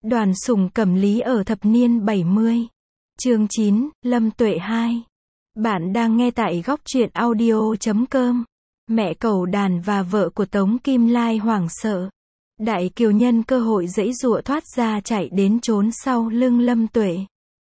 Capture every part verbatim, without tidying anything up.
Đoàn Sùng Cẩm Lý ở thập niên bảy mươi. Chương chín, Lâm Tuệ hai. Bạn đang nghe tại góc truyện audio chấm com. Mẹ Cẩu Đàn và vợ của Tống Kim Lai hoảng sợ. Đại Kiều nhân cơ hội giãy giụa thoát ra chạy đến trốn sau lưng Lâm Tuệ.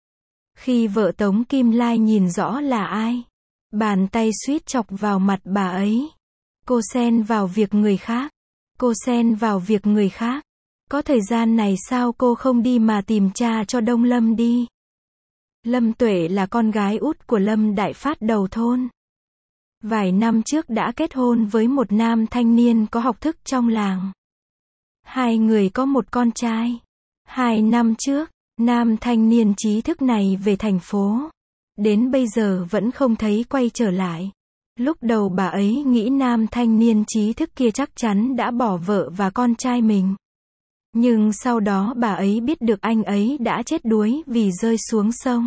Khi vợ Tống Kim Lai nhìn rõ là ai, bàn tay suýt chọc vào mặt bà ấy. Cô xen vào việc người khác. Cô xen vào việc người khác. Có thời gian này sao cô không đi mà tìm cha cho Đông Lâm đi? Lâm Tuệ là con gái út của Lâm Đại Phát đầu thôn. Vài năm trước đã kết hôn với một nam thanh niên có học thức trong làng. Hai người có một con trai. Hai năm trước, nam thanh niên trí thức này về thành phố. Đến bây giờ vẫn không thấy quay trở lại. Lúc đầu bà ấy nghĩ nam thanh niên trí thức kia chắc chắn đã bỏ vợ và con trai mình. Nhưng sau đó bà ấy biết được anh ấy đã chết đuối vì rơi xuống sông.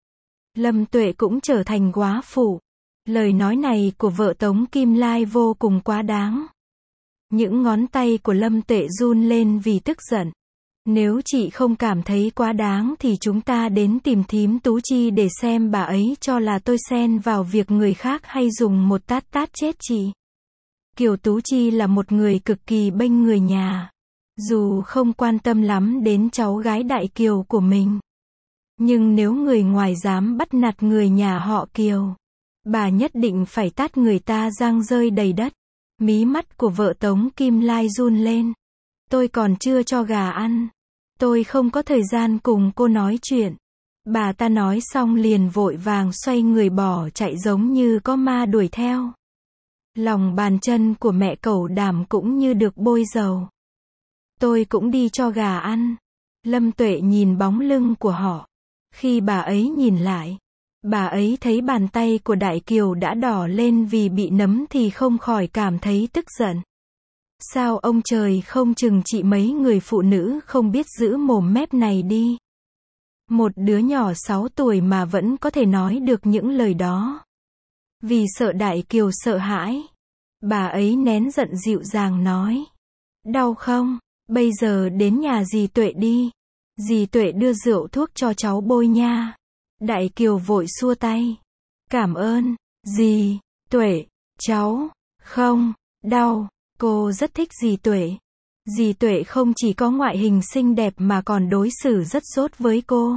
Lâm Tuệ cũng trở thành góa phụ. Lời nói này của vợ Tống Kim Lai vô cùng quá đáng. Những ngón tay của Lâm Tuệ run lên vì tức giận. Nếu chị không cảm thấy quá đáng thì chúng ta đến tìm thím Tú Chi để xem bà ấy cho là tôi xen vào việc người khác hay dùng một tát tát chết chị. Kiều Tú Chi là một người cực kỳ bênh người nhà. Dù không quan tâm lắm đến cháu gái Đại Kiều của mình. Nhưng nếu người ngoài dám bắt nạt người nhà họ Kiều, bà nhất định phải tát người ta răng rơi đầy đất. Mí mắt của vợ Tống Kim Lai run lên. Tôi còn chưa cho gà ăn. Tôi không có thời gian cùng cô nói chuyện. Bà ta nói xong liền vội vàng xoay người bỏ chạy giống như có ma đuổi theo. Lòng bàn chân của mẹ Cẩu Đàm cũng như được bôi dầu. Tôi cũng đi cho gà ăn. Lâm Tuệ nhìn bóng lưng của họ. Khi bà ấy nhìn lại, bà ấy thấy bàn tay của Đại Kiều đã đỏ lên vì bị nấm thì không khỏi cảm thấy tức giận. Sao ông trời không trừng trị mấy người phụ nữ không biết giữ mồm mép này đi. Một đứa nhỏ sáu tuổi mà vẫn có thể nói được những lời đó. Vì sợ Đại Kiều sợ hãi, bà ấy nén giận dịu dàng nói. Đau không? Bây giờ đến nhà dì Tuệ đi. Dì Tuệ đưa rượu thuốc cho cháu bôi nha. Đại Kiều vội xua tay. Cảm ơn, dì Tuệ, cháu, không, đau. Cô rất thích dì Tuệ. Dì Tuệ không chỉ có ngoại hình xinh đẹp mà còn đối xử rất tốt với cô.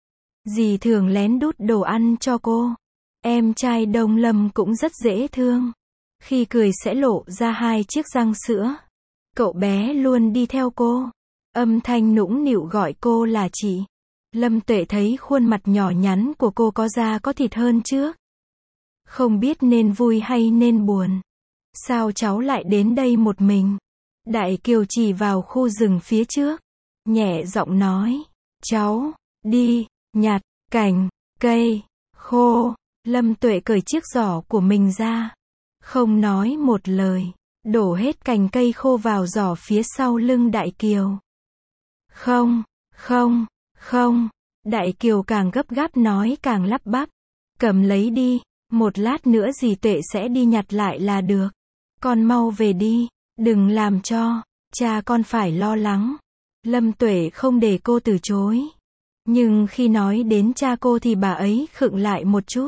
Dì thường lén đút đồ ăn cho cô. Em trai Đông Lâm cũng rất dễ thương. Khi cười sẽ lộ ra hai chiếc răng sữa. Cậu bé luôn đi theo cô. Âm thanh nũng nịu gọi cô là chị. Lâm Tuệ thấy khuôn mặt nhỏ nhắn của cô có da có thịt hơn trước. Không biết nên vui hay nên buồn. Sao cháu lại đến đây một mình? Đại Kiều chỉ vào khu rừng phía trước. Nhẹ giọng nói. Cháu, đi, nhặt, cành, cây, khô. Lâm Tuệ cởi chiếc giỏ của mình ra. Không nói một lời. Đổ hết cành cây khô vào giỏ phía sau lưng Đại Kiều. Không, không, không. Đại Kiều càng gấp gáp nói càng lắp bắp. Cầm lấy đi, một lát nữa dì Tuệ sẽ đi nhặt lại là được. Con mau về đi, đừng làm cho cha con phải lo lắng. Lâm Tuệ không để cô từ chối. Nhưng khi nói đến cha cô thì bà ấy khựng lại một chút.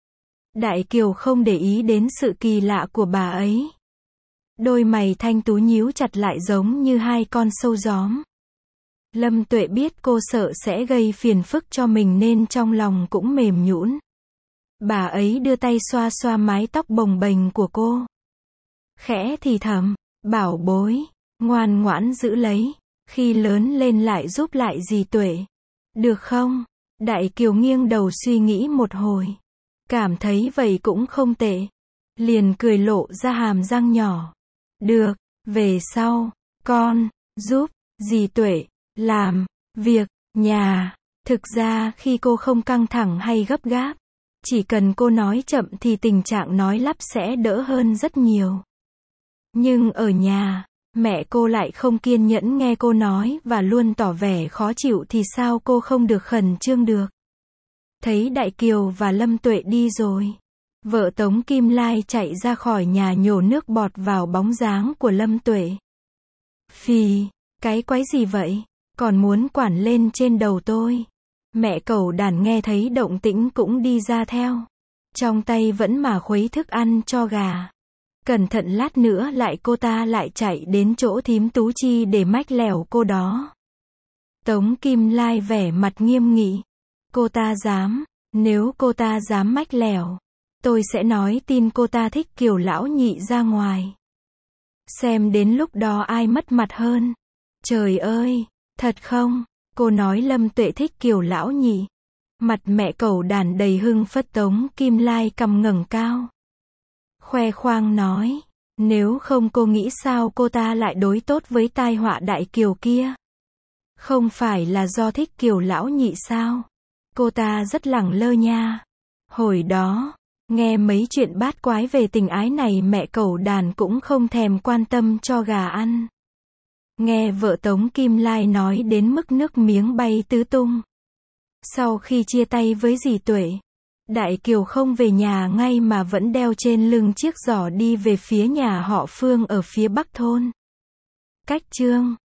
Đại Kiều không để ý đến sự kỳ lạ của bà ấy. Đôi mày thanh tú nhíu chặt lại giống như hai con sâu gióm. Lâm Tuệ biết cô sợ sẽ gây phiền phức cho mình nên trong lòng cũng mềm nhũn. Bà ấy đưa tay xoa xoa mái tóc bồng bềnh của cô. Khẽ thì thầm, bảo bối, ngoan ngoãn giữ lấy, khi lớn lên lại giúp lại dì Tuệ. Được không? Đại Kiều nghiêng đầu suy nghĩ một hồi. Cảm thấy vậy cũng không tệ. Liền cười lộ ra hàm răng nhỏ. Được, về sau, con, giúp, dì Tuệ, làm, việc, nhà. Thực ra khi cô không căng thẳng hay gấp gáp, chỉ cần cô nói chậm thì tình trạng nói lắp sẽ đỡ hơn rất nhiều. Nhưng ở nhà, mẹ cô lại không kiên nhẫn nghe cô nói và luôn tỏ vẻ khó chịu thì sao cô không được khẩn trương được. Thấy Đại Kiều và Lâm Tuệ đi rồi, vợ Tống Kim Lai chạy ra khỏi nhà nhổ nước bọt vào bóng dáng của Lâm Tuệ. Phì, cái quái gì vậy? còn muốn quản lên trên đầu tôi. Mẹ cẩu đàn nghe thấy động tĩnh cũng đi ra theo. Trong tay vẫn mà khuấy thức ăn cho gà. Cẩn thận lát nữa lại cô ta lại chạy đến chỗ thím Tú Chi để mách lẻo cô đó. Tống Kim Lai vẻ mặt nghiêm nghị. Cô ta dám, nếu cô ta dám mách lẻo, tôi sẽ nói tin cô ta thích Kiều lão nhị ra ngoài. Xem đến lúc đó ai mất mặt hơn. Trời ơi, thật không? Cô nói Lâm Tuệ thích Kiều lão nhị. Mặt mẹ cẩu đàn đầy hưng phất. Tống Kim Lai cằm ngẩng cao. Khoe khoang nói, nếu không cô nghĩ sao cô ta lại đối tốt với tai họa đại Kiều kia? Không phải là do thích Kiều lão nhị sao? Cô ta rất lẳng lơ nha. Hồi đó, nghe mấy chuyện bát quái về tình ái này mẹ cẩu đàn cũng không thèm quan tâm cho gà ăn. Nghe vợ Tống Kim Lai nói đến mức nước miếng bay tứ tung. Sau khi chia tay với dì Tuệ, Đại Kiều không về nhà ngay mà vẫn đeo trên lưng chiếc giỏ đi về phía nhà họ Phương ở phía bắc thôn. Cách Chương